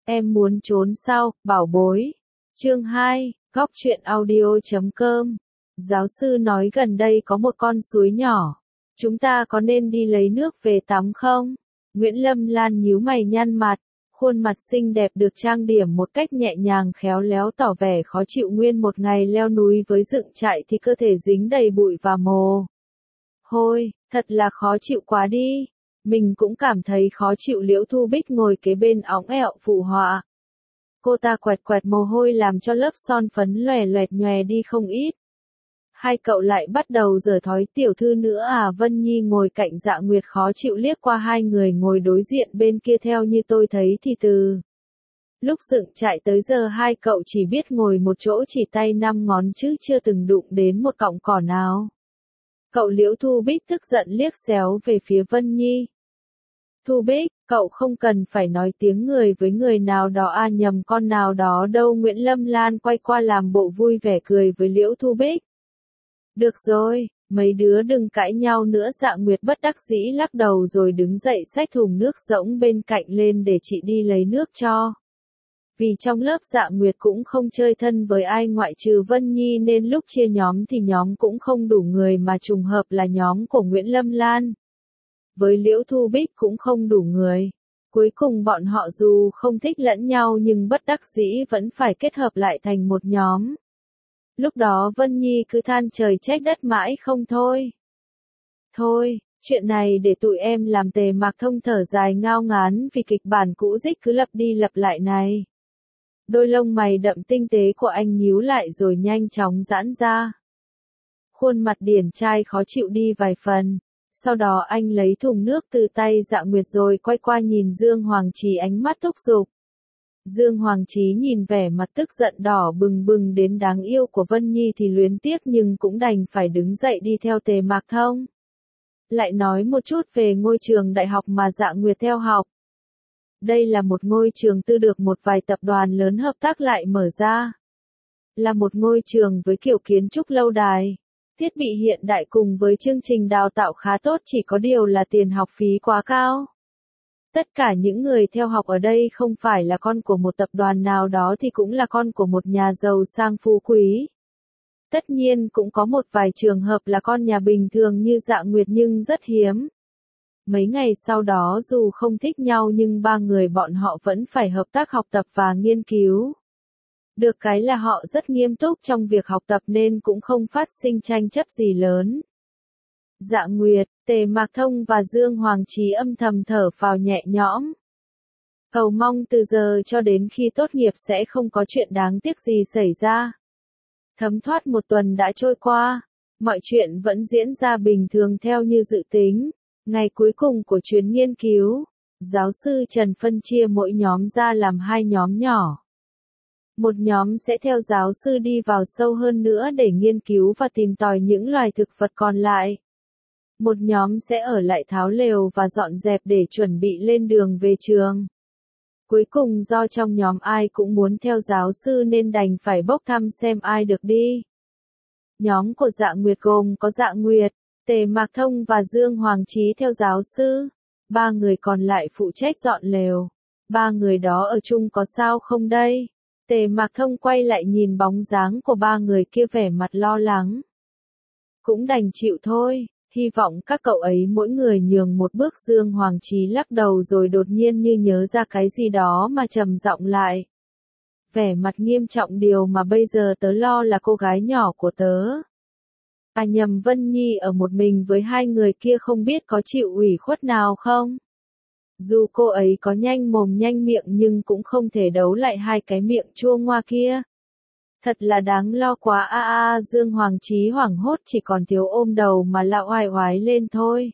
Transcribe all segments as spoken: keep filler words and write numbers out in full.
Em muốn trốn sao, bảo bối. Chương hai, góc truyện audio chấm com. Giáo sư nói gần đây có một con suối nhỏ. Chúng ta có nên đi lấy nước về tắm không? Nguyễn Lâm Lan nhíu mày nhăn mặt. Khuôn mặt xinh đẹp được trang điểm một cách nhẹ nhàng khéo léo tỏ vẻ khó chịu nguyên một ngày leo núi với dựng trại thì cơ thể dính đầy bụi và mồ hôi, thật là khó chịu quá đi. Mình cũng cảm thấy khó chịu. Liễu Thu Bích ngồi kế bên óng ẹo phụ họa. Cô ta quẹt quẹt mồ hôi làm cho lớp son phấn lòe loẹt nhòe đi không ít. Hai cậu lại bắt đầu giở thói tiểu thư nữa à? Vân Nhi ngồi cạnh Dạ Nguyệt khó chịu liếc qua hai người ngồi đối diện bên kia. Theo như tôi thấy thì từ lúc dựng trại tới giờ hai cậu chỉ biết ngồi một chỗ chỉ tay năm ngón chứ chưa từng đụng đến một cọng cỏ nào. Cậu Liễu Thu Bích tức giận liếc xéo về phía Vân Nhi. Thu Bích, cậu không cần phải nói tiếng người với người nào đó à, nhầm con nào đó đâu. Nguyễn Lâm Lan quay qua làm bộ vui vẻ cười với Liễu Thu Bích. Được rồi, mấy đứa đừng cãi nhau nữa. Dạ Nguyệt bất đắc dĩ lắc đầu rồi đứng dậy xách thùng nước rỗng bên cạnh lên để chị đi lấy nước cho. Vì trong lớp Dạ Nguyệt cũng không chơi thân với ai ngoại trừ Vân Nhi nên lúc chia nhóm thì nhóm cũng không đủ người mà trùng hợp là nhóm của Nguyễn Lâm Lan. Với Liễu Thu Bích cũng không đủ người. Cuối cùng bọn họ dù không thích lẫn nhau nhưng bất đắc dĩ vẫn phải kết hợp lại thành một nhóm. Lúc đó Vân Nhi cứ than trời trách đất mãi không thôi. Thôi, chuyện này để tụi em làm. Tề Mạc Thông thở dài ngao ngán vì kịch bản cũ dích cứ lặp đi lặp lại này. Đôi lông mày đậm tinh tế của anh nhíu lại rồi nhanh chóng giãn ra. Khuôn mặt điển trai khó chịu đi vài phần. Sau đó anh lấy thùng nước từ tay Dạ Nguyệt rồi quay qua nhìn Dương Hoàng Chí ánh mắt thúc giục. Dương Hoàng Chí nhìn vẻ mặt tức giận đỏ bừng bừng đến đáng yêu của Vân Nhi thì luyến tiếc nhưng cũng đành phải đứng dậy đi theo Tề Mạc Thông. Lại nói một chút về ngôi trường đại học mà Dạ Nguyệt theo học. Đây là một ngôi trường tư được một vài tập đoàn lớn hợp tác lại mở ra. Là một ngôi trường với kiểu kiến trúc lâu đài, thiết bị hiện đại cùng với chương trình đào tạo khá tốt, chỉ có điều là tiền học phí quá cao. Tất cả những người theo học ở đây không phải là con của một tập đoàn nào đó thì cũng là con của một nhà giàu sang phú quý. Tất nhiên cũng có một vài trường hợp là con nhà bình thường như Dạ Nguyệt nhưng rất hiếm. Mấy ngày sau đó dù không thích nhau nhưng ba người bọn họ vẫn phải hợp tác học tập và nghiên cứu. Được cái là họ rất nghiêm túc trong việc học tập nên cũng không phát sinh tranh chấp gì lớn. Dạ Nguyệt, Tề Mạc Thông và Dương Hoàng Chí âm thầm thở phào nhẹ nhõm. Cầu mong từ giờ cho đến khi tốt nghiệp sẽ không có chuyện đáng tiếc gì xảy ra. Thấm thoát một tuần đã trôi qua, mọi chuyện vẫn diễn ra bình thường theo như dự tính. Ngày cuối cùng của chuyến nghiên cứu, giáo sư Trần phân chia mỗi nhóm ra làm hai nhóm nhỏ. Một nhóm sẽ theo giáo sư đi vào sâu hơn nữa để nghiên cứu và tìm tòi những loài thực vật còn lại. Một nhóm sẽ ở lại tháo lều và dọn dẹp để chuẩn bị lên đường về trường. Cuối cùng do trong nhóm ai cũng muốn theo giáo sư nên đành phải bốc thăm xem ai được đi. Nhóm của Dạ Nguyệt gồm có Dạ Nguyệt, Tề Mạc Thông và Dương Hoàng Chí theo giáo sư. Ba người còn lại phụ trách dọn lều. Ba người đó ở chung có sao không đây? Tề Mạc Thông quay lại nhìn bóng dáng của ba người kia vẻ mặt lo lắng. Cũng đành chịu thôi, hy vọng các cậu ấy mỗi người nhường một bước. Dương Hoàng Chí lắc đầu rồi đột nhiên như nhớ ra cái gì đó mà trầm giọng lại. Vẻ mặt nghiêm trọng, điều mà bây giờ tớ lo là cô gái nhỏ của tớ. À nhầm, Vân Nhi ở một mình với hai người kia không biết có chịu ủy khuất nào không? Dù cô ấy có nhanh mồm nhanh miệng nhưng cũng không thể đấu lại hai cái miệng chua ngoa kia. Thật là đáng lo quá a a. À, Dương Hoàng Chí hoảng hốt chỉ còn thiếu ôm đầu mà la oai oái lên thôi.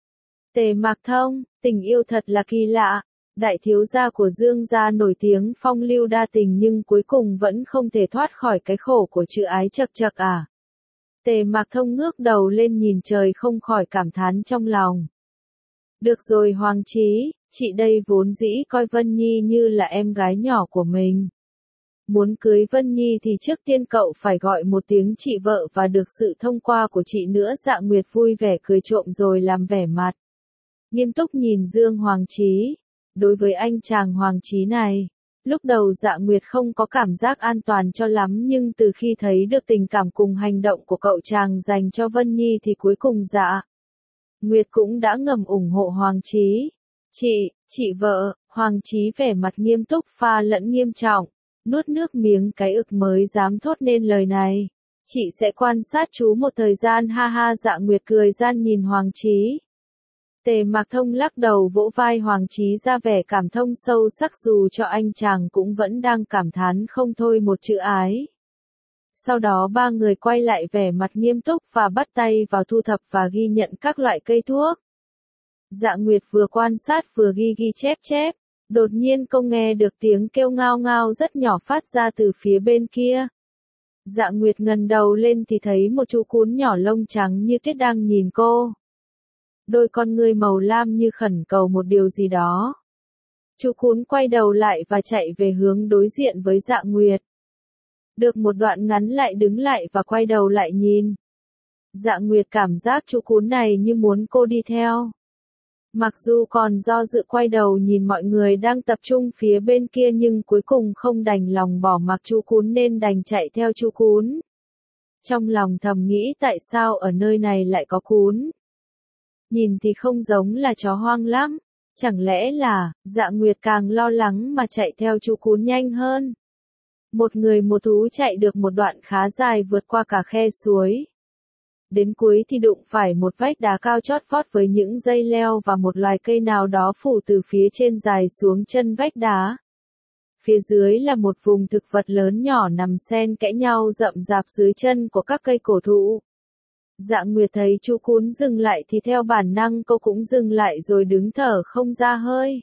Tề Mạc Thông, tình yêu thật là kỳ lạ. Đại thiếu gia của Dương gia nổi tiếng phong lưu đa tình nhưng cuối cùng vẫn không thể thoát khỏi cái khổ của chữ ái chật chật à. Tề Mạc Thông ngước đầu lên nhìn trời không khỏi cảm thán trong lòng. Được rồi Hoàng Chí, chị đây vốn dĩ coi Vân Nhi như là em gái nhỏ của mình. Muốn cưới Vân Nhi thì trước tiên cậu phải gọi một tiếng chị vợ và được sự thông qua của chị nữa. Dạ Nguyệt vui vẻ cười trộm rồi làm vẻ mặt nghiêm túc nhìn Dương Hoàng Chí. Đối với anh chàng Hoàng Chí này, Lúc đầu Dạ Nguyệt không có cảm giác an toàn cho lắm nhưng từ khi thấy được tình cảm cùng hành động của cậu chàng dành cho Vân Nhi thì cuối cùng Dạ Nguyệt cũng đã ngầm ủng hộ Hoàng Chí. Chị, chị vợ, Hoàng Chí vẻ mặt nghiêm túc pha lẫn nghiêm trọng, nuốt nước miếng cái ực mới dám thốt nên lời này. Chị sẽ quan sát chú một thời gian ha ha. Dạ Nguyệt cười gian nhìn Hoàng Chí. Tề Mạc Thông lắc đầu vỗ vai Hoàng Chí ra vẻ cảm thông sâu sắc dù cho anh chàng cũng vẫn đang cảm thán không thôi một chữ ái. Sau đó ba người quay lại vẻ mặt nghiêm túc và bắt tay vào thu thập và ghi nhận các loại cây thuốc. Dạ Nguyệt vừa quan sát vừa ghi ghi chép chép, đột nhiên cô nghe được tiếng kêu ngao ngao rất nhỏ phát ra từ phía bên kia. Dạ Nguyệt ngẩng đầu lên thì thấy một chú cún nhỏ lông trắng như tuyết đang nhìn cô. Đôi con ngươi màu lam như khẩn cầu một điều gì đó. Chú cún quay đầu lại và chạy về hướng đối diện với Dạ Nguyệt. Được một đoạn ngắn lại đứng lại và quay đầu lại nhìn. Dạ Nguyệt cảm giác chú cún này như muốn cô đi theo. Mặc dù còn do dự quay đầu nhìn mọi người đang tập trung phía bên kia nhưng cuối cùng không đành lòng bỏ mặc chú cún nên đành chạy theo chú cún. Trong lòng thầm nghĩ tại sao ở nơi này lại có cún. Nhìn thì không giống là chó hoang lắm. Chẳng lẽ là, Dạ Nguyệt càng lo lắng mà chạy theo chú cún nhanh hơn. Một người một thú chạy được một đoạn khá dài vượt qua cả khe suối. Đến cuối thì đụng phải một vách đá cao chót vót với những dây leo và một loài cây nào đó phủ từ phía trên dài xuống chân vách đá. Phía dưới là một vùng thực vật lớn nhỏ nằm xen kẽ nhau rậm rạp dưới chân của các cây cổ thụ. Dạ Nguyệt thấy chú cún dừng lại thì theo bản năng cô cũng dừng lại rồi đứng thở không ra hơi.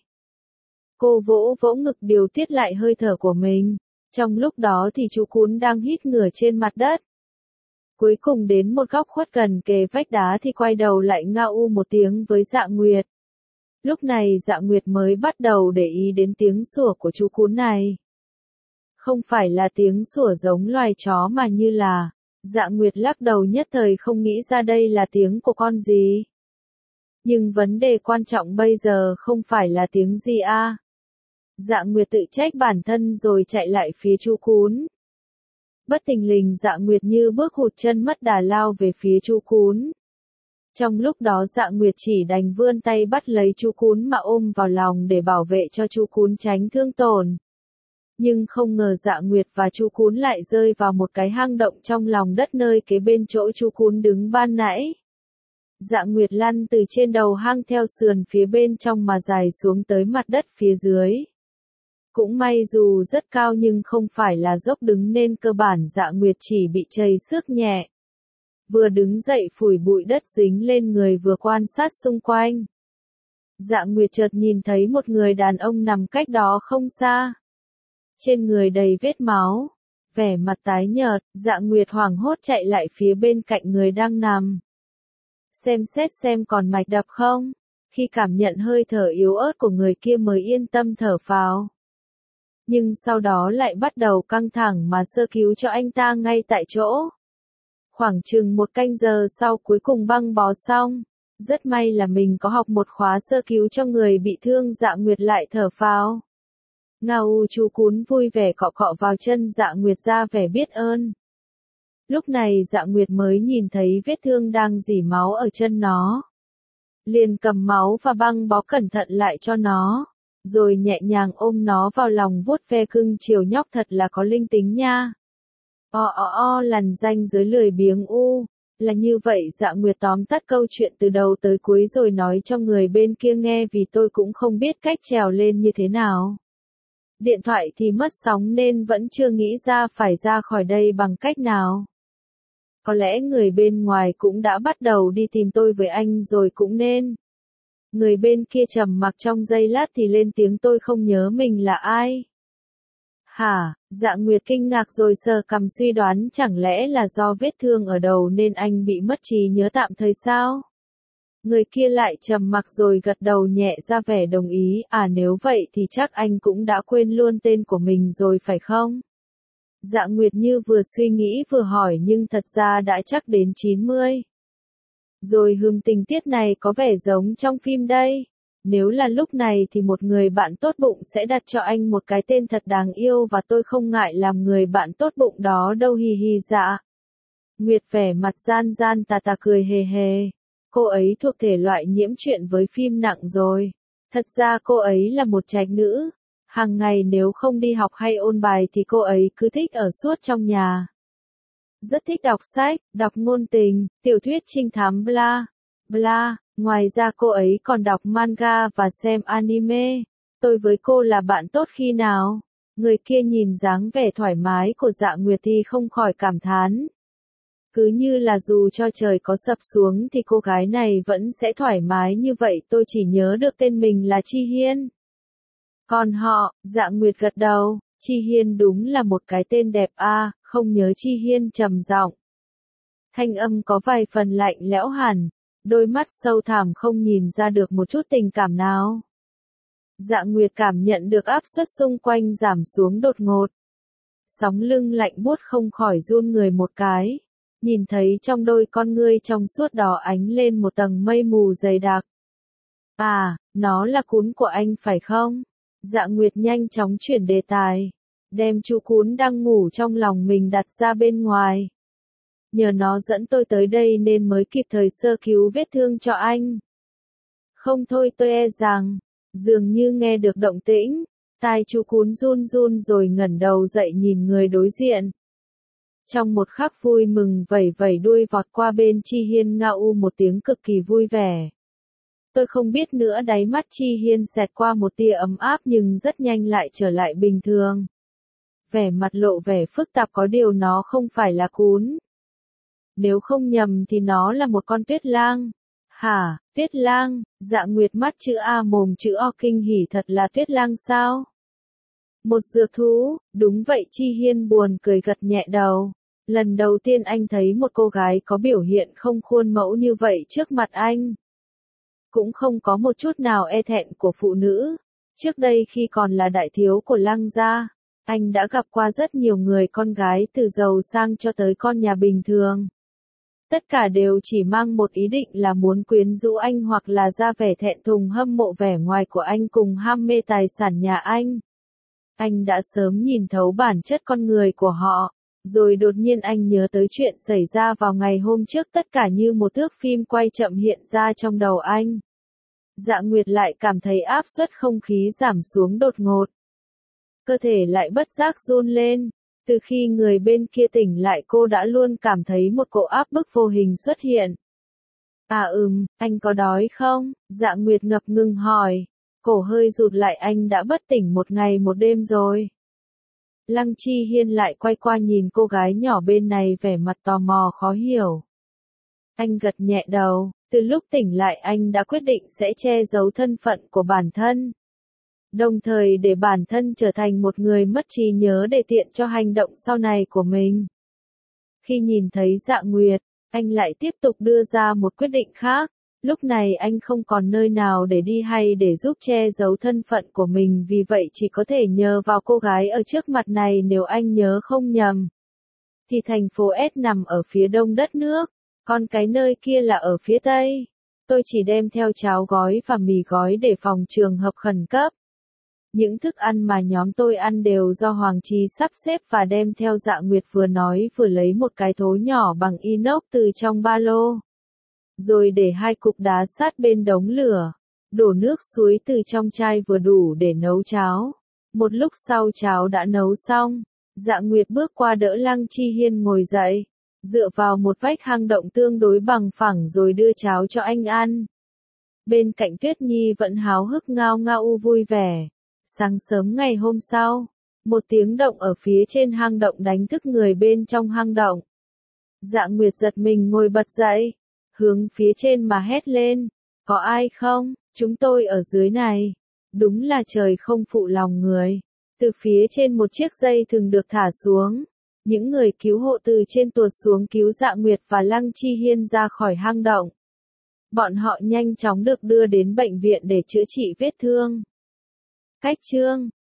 Cô vỗ vỗ ngực điều tiết lại hơi thở của mình. Trong lúc đó thì chú cún đang hít ngửa trên mặt đất. Cuối cùng đến một góc khuất gần kề vách đá thì quay đầu lại ngao u một tiếng với Dạ Nguyệt. Lúc này Dạ Nguyệt mới bắt đầu để ý đến tiếng sủa của chú cún này. Không phải là tiếng sủa giống loài chó mà như là, Dạ Nguyệt lắc đầu nhất thời không nghĩ ra đây là tiếng của con gì. Nhưng vấn đề quan trọng bây giờ không phải là tiếng gì a. À. Dạ Nguyệt tự trách bản thân rồi chạy lại phía chú cún. Bất thình lình Dạ Nguyệt như bước hụt chân mất đà lao về phía chú cún. Trong lúc đó Dạ Nguyệt chỉ đành vươn tay bắt lấy chú cún mà ôm vào lòng để bảo vệ cho chú cún tránh thương tổn. Nhưng không ngờ Dạ Nguyệt và chú cún lại rơi vào một cái hang động trong lòng đất nơi kế bên chỗ chú cún đứng ban nãy. Dạ Nguyệt lăn từ trên đầu hang theo sườn phía bên trong mà dài xuống tới mặt đất phía dưới. Cũng may dù rất cao nhưng không phải là dốc đứng nên cơ bản Dạ Nguyệt chỉ bị trầy xước nhẹ. Vừa đứng dậy phủi bụi đất dính lên người vừa quan sát xung quanh. Dạ Nguyệt chợt nhìn thấy một người đàn ông nằm cách đó không xa. Trên người đầy vết máu, vẻ mặt tái nhợt, Dạ Nguyệt hoảng hốt chạy lại phía bên cạnh người đang nằm. Xem xét xem còn mạch đập không, khi cảm nhận hơi thở yếu ớt của người kia mới yên tâm thở phào. Nhưng sau đó lại bắt đầu căng thẳng mà sơ cứu cho anh ta ngay tại chỗ. Khoảng chừng một canh giờ sau cuối cùng băng bó xong. Rất may là mình có học một khóa sơ cứu cho người bị thương. Dạ Nguyệt lại thở phào. Ngao chú cún vui vẻ cọ cọ vào chân Dạ Nguyệt ra vẻ biết ơn. Lúc này Dạ Nguyệt mới nhìn thấy vết thương đang rỉ máu ở chân nó. Liền cầm máu và băng bó cẩn thận lại cho nó. Rồi nhẹ nhàng ôm nó vào lòng vuốt ve cưng chiều nhóc thật là có linh tính nha. O o o lằn ranh dưới lười biếng u. Là như vậy Dạ Nguyệt tóm tắt câu chuyện từ đầu tới cuối rồi nói cho người bên kia nghe vì tôi cũng không biết cách trèo lên như thế nào. Điện thoại thì mất sóng nên vẫn chưa nghĩ ra phải ra khỏi đây bằng cách nào. Có lẽ người bên ngoài cũng đã bắt đầu đi tìm tôi với anh rồi cũng nên. Người bên kia trầm mặc trong giây lát thì lên tiếng tôi không nhớ mình là ai. Hả, Dạ Nguyệt kinh ngạc rồi sờ cằm suy đoán chẳng lẽ là do vết thương ở đầu nên anh bị mất trí nhớ tạm thời sao? Người kia lại trầm mặc rồi gật đầu nhẹ ra vẻ đồng ý, à nếu vậy thì chắc anh cũng đã quên luôn tên của mình rồi phải không? Dạ Nguyệt như vừa suy nghĩ vừa hỏi nhưng thật ra đã chắc đến chín mươi. Rồi hừm tình tiết này có vẻ giống trong phim đây. Nếu là lúc này thì một người bạn tốt bụng sẽ đặt cho anh một cái tên thật đáng yêu và tôi không ngại làm người bạn tốt bụng đó đâu hì hì dạ. Nguyệt vẻ mặt gian gian tà tà cười hề hề. Cô ấy thuộc thể loại nhiễm chuyện với phim nặng rồi. Thật ra cô ấy là một trạch nữ. Hàng ngày nếu không đi học hay ôn bài thì cô ấy cứ thích ở suốt trong nhà. Rất thích đọc sách, đọc ngôn tình, tiểu thuyết trinh thám bla, bla. Ngoài ra cô ấy còn đọc manga và xem anime. Tôi với cô là bạn tốt khi nào? Người kia nhìn dáng vẻ thoải mái của Dạ Nguyệt thì không khỏi cảm thán. Cứ như là dù cho trời có sập xuống thì cô gái này vẫn sẽ thoải mái như vậy. Tôi chỉ nhớ được tên mình là Chi Hiên. Còn họ, Dạ Nguyệt gật đầu, Chi Hiên đúng là một cái tên đẹp a, à, không nhớ Chi Hiên trầm giọng. Thanh âm có vài phần lạnh lẽo hẳn, đôi mắt sâu thẳm không nhìn ra được một chút tình cảm nào. Dạ Nguyệt cảm nhận được áp suất xung quanh giảm xuống đột ngột. Sóng lưng lạnh buốt không khỏi run người một cái. Nhìn thấy trong đôi con ngươi trong suốt đó ánh lên một tầng mây mù dày đặc. À, nó là cún của anh phải không? Dạ Nguyệt nhanh chóng chuyển đề tài. Đem chú cún đang ngủ trong lòng mình đặt ra bên ngoài. Nhờ nó dẫn tôi tới đây nên mới kịp thời sơ cứu vết thương cho anh. Không thôi tôi e rằng, dường như nghe được động tĩnh, tai chú cún run run rồi ngẩng đầu dậy nhìn người đối diện. Trong một khắc vui mừng vẩy vẩy đuôi vọt qua bên Chi Hiên ngao một tiếng cực kỳ vui vẻ. Tôi không biết nữa đáy mắt Chi Hiên xẹt qua một tia ấm áp nhưng rất nhanh lại trở lại bình thường. Vẻ mặt lộ vẻ phức tạp có điều nó không phải là cún. Nếu không nhầm thì nó là một con tuyết lang. Hả, tuyết lang, Dạ Nguyệt mắt chữ A mồm chữ O kinh hỉ thật là tuyết lang sao? Một dược thú, đúng vậy Chi Hiên buồn cười gật nhẹ đầu. Lần đầu tiên anh thấy một cô gái có biểu hiện không khuôn mẫu như vậy trước mặt anh. Cũng không có một chút nào e thẹn của phụ nữ. Trước đây khi còn là đại thiếu của Lăng gia, anh đã gặp qua rất nhiều người con gái từ giàu sang cho tới con nhà bình thường. Tất cả đều chỉ mang một ý định là muốn quyến rũ anh hoặc là ra vẻ thẹn thùng hâm mộ vẻ ngoài của anh cùng ham mê tài sản nhà anh. Anh đã sớm nhìn thấu bản chất con người của họ. Rồi đột nhiên anh nhớ tới chuyện xảy ra vào ngày hôm trước tất cả như một thước phim quay chậm hiện ra trong đầu anh. Dạ Nguyệt lại cảm thấy áp suất không khí giảm xuống đột ngột. Cơ thể lại bất giác run lên. Từ khi người bên kia tỉnh lại cô đã luôn cảm thấy một cỗ áp bức vô hình xuất hiện. À ừm, anh có đói không? Dạ Nguyệt ngập ngừng hỏi. Cổ hơi rụt lại anh đã bất tỉnh một ngày một đêm rồi. Lăng Chi Hiên lại quay qua nhìn cô gái nhỏ bên này vẻ mặt tò mò khó hiểu. Anh gật nhẹ đầu, từ lúc tỉnh lại anh đã quyết định sẽ che giấu thân phận của bản thân. Đồng thời để bản thân trở thành một người mất trí nhớ để tiện cho hành động sau này của mình. Khi nhìn thấy Dạ Nguyệt, anh lại tiếp tục đưa ra một quyết định khác. Lúc này anh không còn nơi nào để đi hay để giúp che giấu thân phận của mình vì vậy chỉ có thể nhờ vào cô gái ở trước mặt này nếu anh nhớ không nhầm. Thì thành phố S nằm ở phía đông đất nước, còn cái nơi kia là ở phía tây. Tôi chỉ đem theo cháo gói và mì gói để phòng trường hợp khẩn cấp. Những thức ăn mà nhóm tôi ăn đều do Hoàng Trí sắp xếp và đem theo. Dạ Nguyệt vừa nói vừa lấy một cái thố nhỏ bằng inox từ trong ba lô. Rồi để hai cục đá sát bên đống lửa. Đổ nước suối từ trong chai vừa đủ để nấu cháo. Một lúc sau cháo đã nấu xong. Dạ Nguyệt bước qua đỡ Lăng Chi Hiên ngồi dậy. Dựa vào một vách hang động tương đối bằng phẳng rồi đưa cháo cho anh ăn. Bên cạnh Tuyết Nhi vẫn háo hức ngao ngao vui vẻ. Sáng sớm ngày hôm sau, một tiếng động ở phía trên hang động đánh thức người bên trong hang động. Dạ Nguyệt giật mình ngồi bật dậy, hướng phía trên mà hét lên, có ai không, chúng tôi ở dưới này. Đúng là trời không phụ lòng người. Từ phía trên một chiếc dây thừng được thả xuống. Những người cứu hộ từ trên tuột xuống cứu Dạ Nguyệt và Lăng Chi Hiên ra khỏi hang động. Bọn họ nhanh chóng được đưa đến bệnh viện để chữa trị vết thương. Cách chương